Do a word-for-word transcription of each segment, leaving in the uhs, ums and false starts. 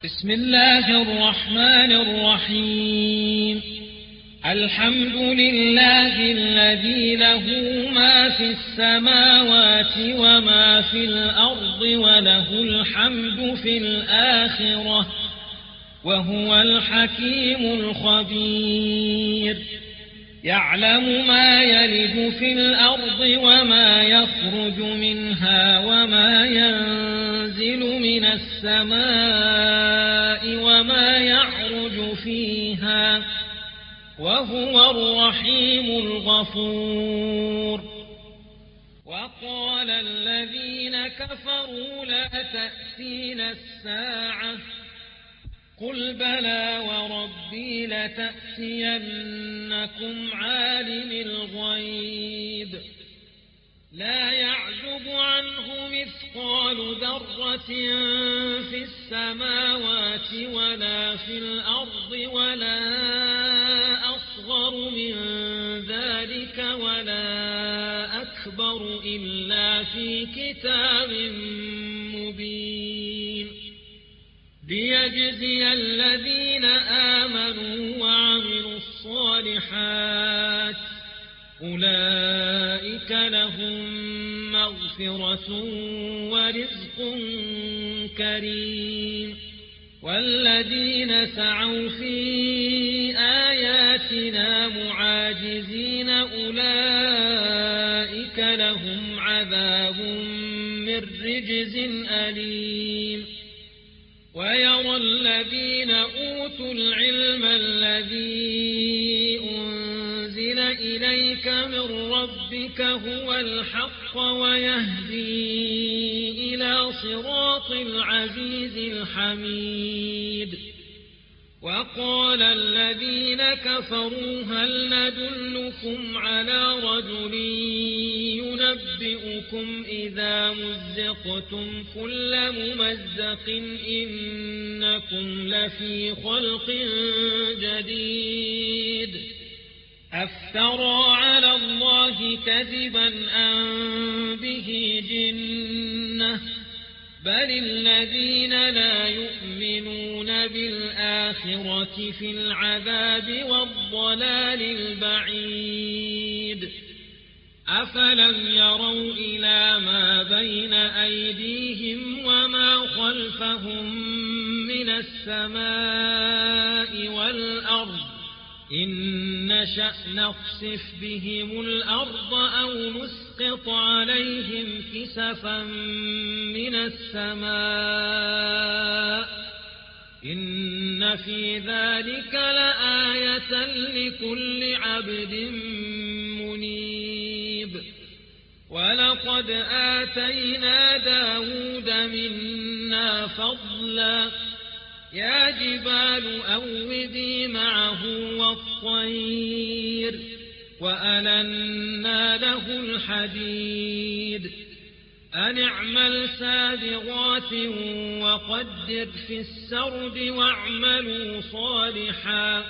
بسم الله الرحمن الرحيم. الحمد لله الذي له ما في السماوات وما في الأرض وله الحمد في الآخرة وهو الحكيم الخبير. يعلم ما يلج في الأرض وما يخرج منها وما ينزل من السماء وما يعرج فيها وهو الرحيم الغفور. وقال الذين كفروا لا تأتينا الساعة قل بلى وربي لتأتينكم عالم الغيب لا يعزب عنه مثقال ذرة في السماوات ولا في الأرض ولا أصغر من ذلك ولا أكبر إلا في كتاب مبين ليجزي الذين آمنوا وعملوا الصالحات أولئك لهم مغفرة ورزق كريم. والذين سعوا في آياتنا معاجزين أولئك لهم عذاب من رجز أليم. ويرى الذين أوتوا العلم الذي أنزل إليك من ربك هو الحق ويهدي إلى صراط العزيز الحميد. وقال الذين كفروا هل ندلكم على رجل ينبئكم إذا مزقتم كل ممزق إنكم لفي خلق جديد أفترى على الله كذبا أم به جنة بل الذين لا يؤمنون بالآخرة في العذاب والضلال البعيد. أفلم يروا إلى ما بين أيديهم وما خلفهم من السماء والأرض إن نشأ نخسف بهم الأرض أو نسقط عليهم كسفا من السماء إن في ذلك لآية لكل عبد منيب. ولقد آتينا داود منا فضلا يا جبال أوبي معه والطير وألنا له الحديد أن اعمل سابغات وقدر في السرد واعملوا صالحا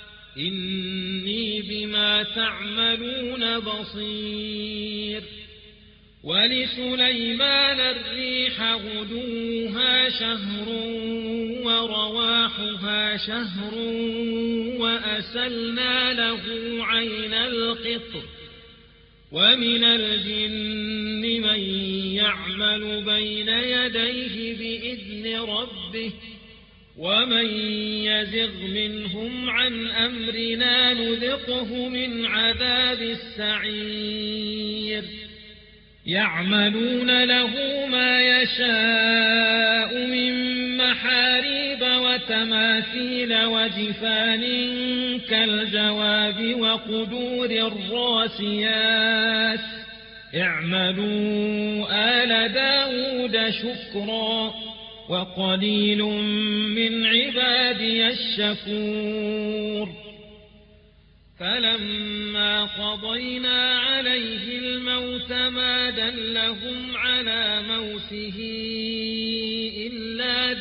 إني بما تعملون بصير. ولسليمان الريح غدوها شهر ورواحها شهر وأسلنا له عين القطر ومن الجن من يعمل بين يديه بإذن ربه ومن يزغ منهم عن أمرنا نذقه من عذاب السعير. يعملون له ما يشاء من محاريب وتماثيل وجفان كالجواب وقدور الراسيات اعملوا آل داود شكرا وقليل من عبادي الشكور. فلما قضينا عليه الموت ما دلهم على موته إلا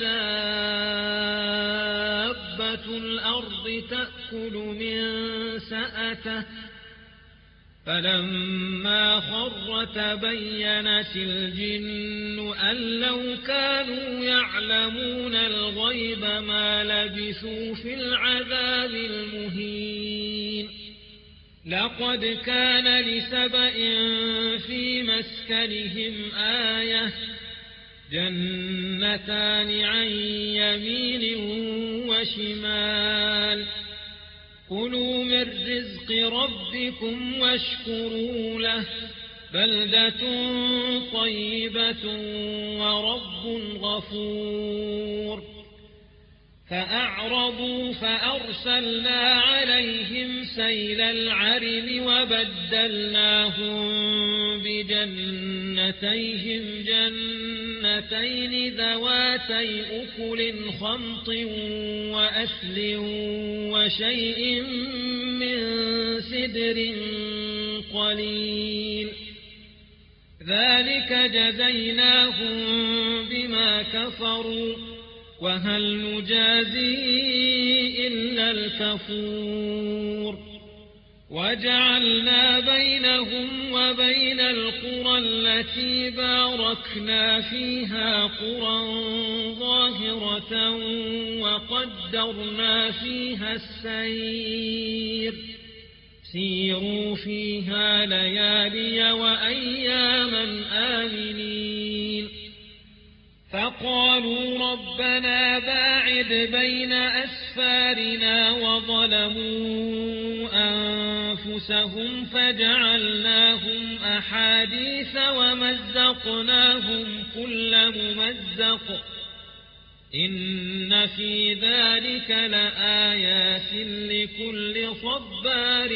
دابة الأرض تأكل من سأته فلما خر تبينت الجن أن لو كانوا يعلمون الغيب ما لبثوا في العذاب المهين لقد كان لسبإ في مسكنهم آية جنتان عن يمين وشمال كلوا من رزق ربكم واشكروا له بلدة طيبة ورب غفور فأعرضوا فأرسلنا عليهم سيل العرم وبدلناهم بجنتيهم جنتين ذواتي أكل خمط وأثل وشيء من سدر قليل ذلك جزيناهم بما كفروا وهل نجازي إلا الكفور وجعلنا بينهم وبين القرى التي باركنا فيها قرى ظاهرة وقدرنا فيها السير سيروا فيها ليالي وأياما آمنين فقالوا ربنا باعد بين أسفارنا وظلموا أنفسهم فجعلناهم أحاديث ومزقناهم كل ممزق إن في ذلك لآيات لكل صبار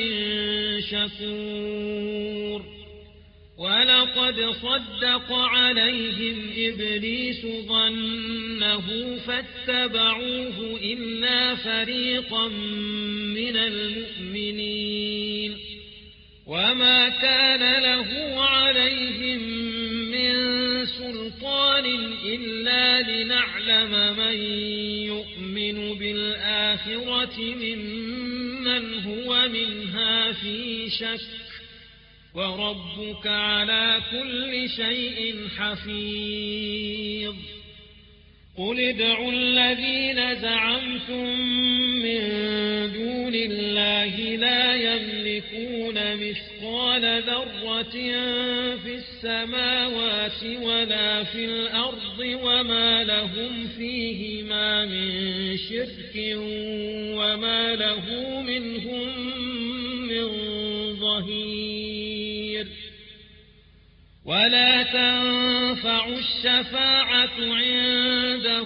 شكور ولقد صدق عليهم إبليس ظنه فاتبعوه إلا فريقا من المؤمنين وما كان له عليهم من سلطان إلا لنعلم من يؤمن بالآخرة ممن هو منها في شك وربك على كل شيء حفيظ قل ادعوا الذين زعمتم من دون الله لا يملكون مثقال ذرة في السماوات ولا في الأرض وما لهم فيهما من شرك وما له منهم من ظهير ولا تنفع الشفاعة عنده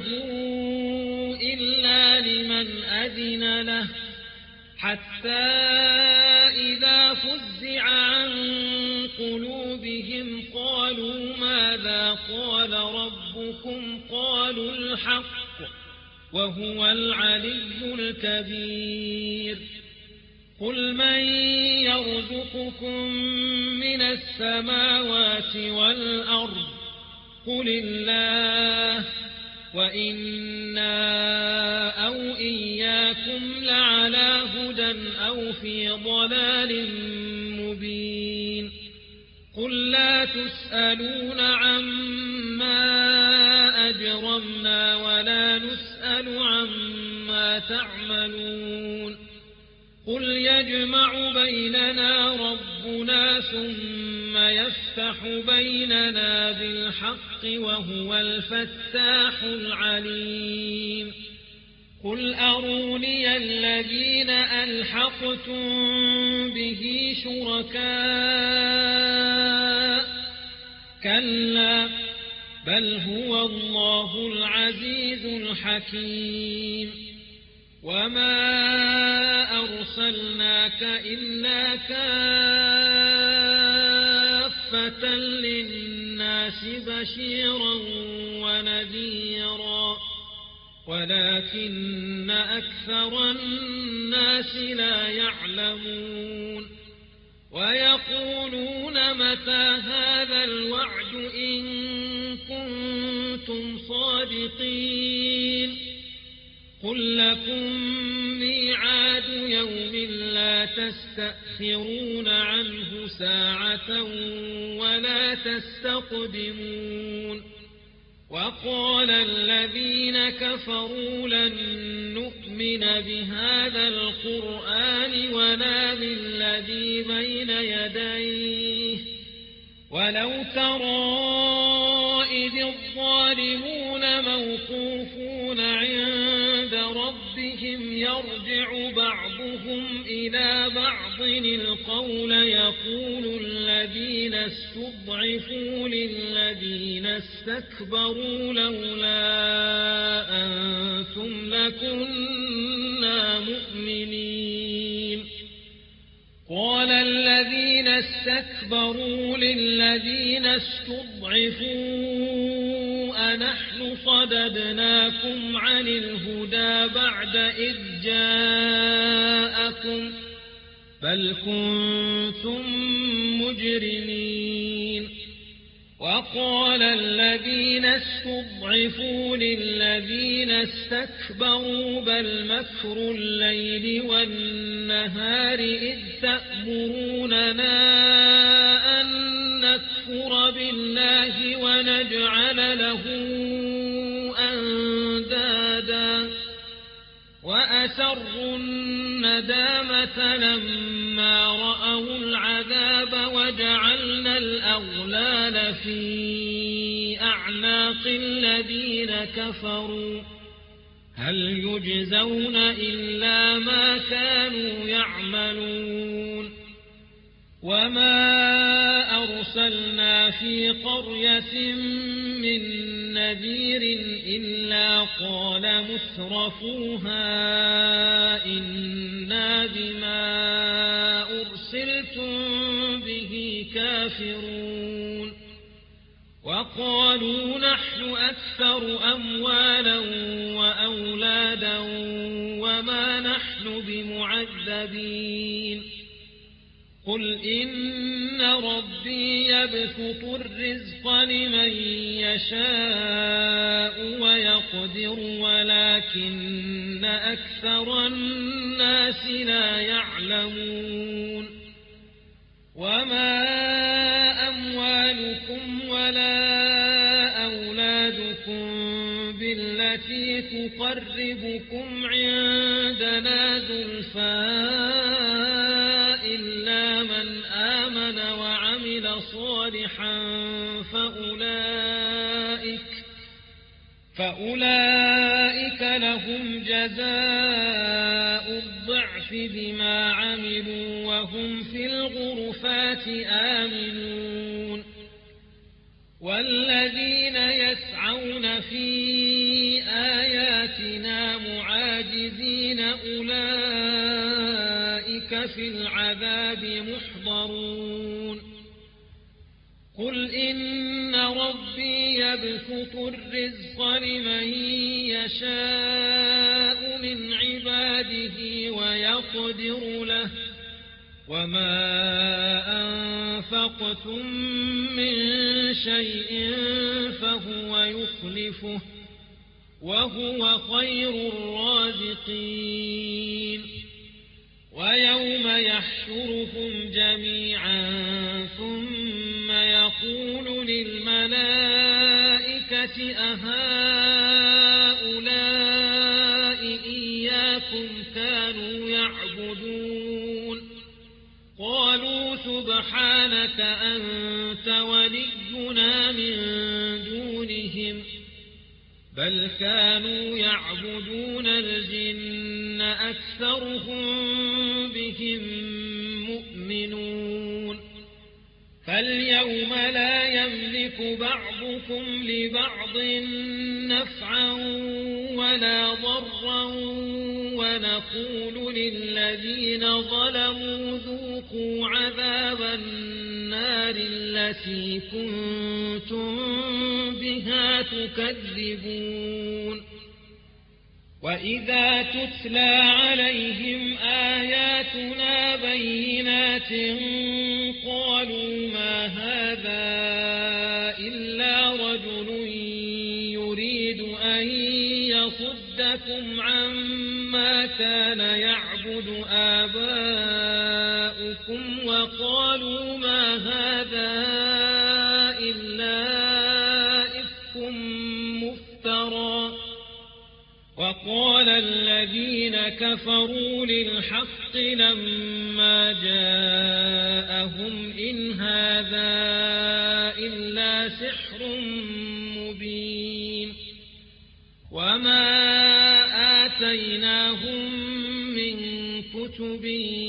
إلا لمن أذن له حتى إذا فزع عن قلوبهم قالوا ماذا قال ربكم قالوا الحق وهو العلي الكبير قل من يرزقكم من السماوات والأرض قل الله وإنا أو إياكم لعلى هدى أو في ضلال مبين قل لا تسألون عما أجرمنا ولا نسأل عما تعملون قل يجمع بيننا ربنا ثم يفتح بيننا بالحق وهو الفتاح العليم قل أروني الذين ألحقتم به شركاء كلا بل هو الله العزيز الحكيم وما أرسلناك إلا كافة للناس بشيرا ونذيرا ولكن أكثر الناس لا يعلمون ويقولون متى هذا الوعد إن كنتم صادقين قل لكم ميعاد يوم لا تستأخرون عنه ساعة ولا تستقدمون وقال الذين كفروا لن نؤمن بهذا القرآن ولا بالذي بين يديه ولو ترى إذ الظالمون موقوفون عند ربهم يرجع بعضهم إلى بعض القول يقول الذين استضعفوا للذين استكبروا لولا أنتم لكنا مؤمنين قال الذين استكبروا للذين استضعفوا أنحن صددناكم عن الهدى بعد إذ جاءكم بل كنتم مجرمين وقال الذين استضعفوا للذين استكبروا بل مكر الليل والنهار إذ تأمروننا أن نكفر بالله ونجعل له أندادا وأسروا الندامة لما رأوا العذاب وجعلنا الأغلال في أعناق الذين كفروا هل يجزون إلا ما كانوا يعملون وما أرسلنا في قرية من نذير إلا قال مترفوها إنا بما أرسلتم به كافرون وقالوا نحن أكثر أموالا وأولادا وما نحن بمعذبين قل إن ربي يبسط الرزق لمن يشاء ويقدر ولكن أكثر الناس لا يعلمون وما أموالكم ولا أولادكم بالتي تقربكم عندنا زلفى إلا من آمن وعمل صالحا فأولئك فأولئك لهم جزاء الضعف بما عملوا وهم في الغرفات آمنون والذين يسعون في آياتنا معاجزين أولئك في العذاب محضرون قل إن ربي يبسط الرزق لمن يشاء من عباده ويقدر له وما أنفقتم من شيء فهو يخلفه وهو خير الرازقين ويوم يحشرهم جميعا ثم يقول للملائكة أهؤلاء إياكم كانوا يعبدون قالوا سبحانك أنت ولينا من دونهم بل كانوا يعبدون الجن أكثرهم بهم مؤمنون فاليوم لا يملك بعضكم لبعض نفعا ولا ضرا ونقول للذين ظلموا ذوقوا عذاب النار التي كنتم بها تكذبون وإذا تتلى عليهم آياتنا بينات قالوا ما هذا إلا رجل يريد أن يصدكم عما كان يعبد آباؤكم وقالوا ما هذا إلا إفك مفترى وقال الذين كفروا للحق لما جاءهم إن هذا إلا سحر مبين وما آتيناهم من كتب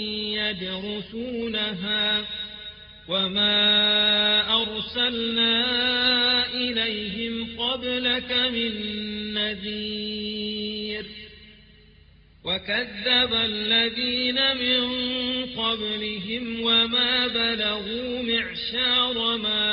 يدرسونها وما أرسلنا إليهم قبلك من نذير وكذب الذين من قبلهم وما بلغوا معشار ما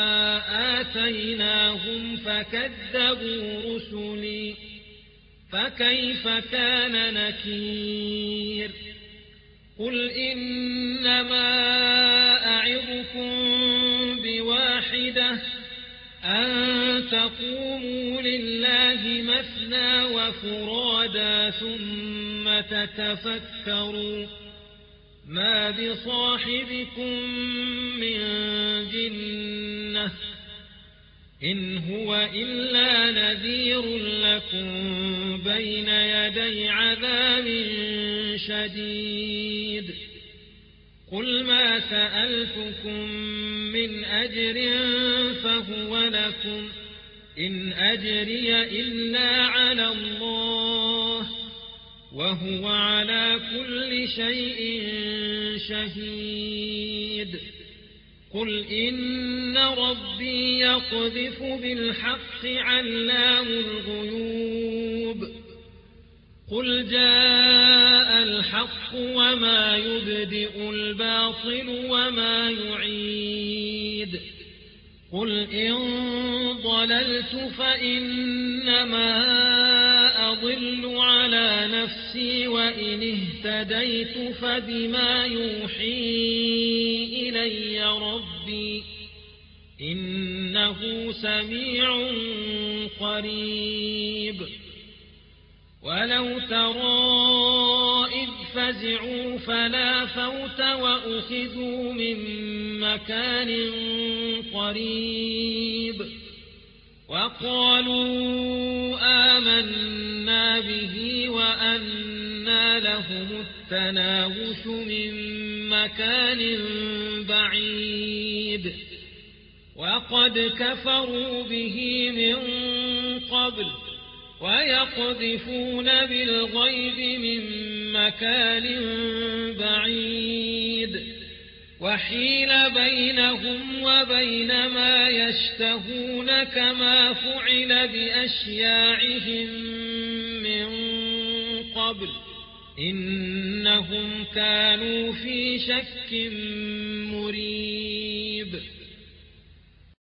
آتيناهم فكذبوا رسلي فكيف كان نكير قل إنما أعظكم بواحدة أن تقوموا لله مثنى وفرادا ثم تتفكروا ما بصاحبكم من جنة إن هو إلا نذير لكم بين يدي عذاب شديد قل ما سألتكم من أجر فهو لكم إن أجري إلا على الله وهو على كل شيء شهيد قل إن ربي يقذف بالحق علام الغيوب قل جاء الحق وما يبدئ الباطل وما يعيد قل إن ضللت فإنما أضل على نفسي وإن اهتديت فبما يوحي إلي ربي إنه سميع قريب ولو ترى إذ فزعوا فلا فوت وأخذوا من مكان قريب وقالوا آمنا به وأنى لهم التناوش من مكان بعيد وقد كفروا به من قبل ويقذفون بالغيب من مكان بعيد وحيل بينهم وبين ما يشتهون كما فعل بأشياعهم من قبل إنهم كانوا في شك مريب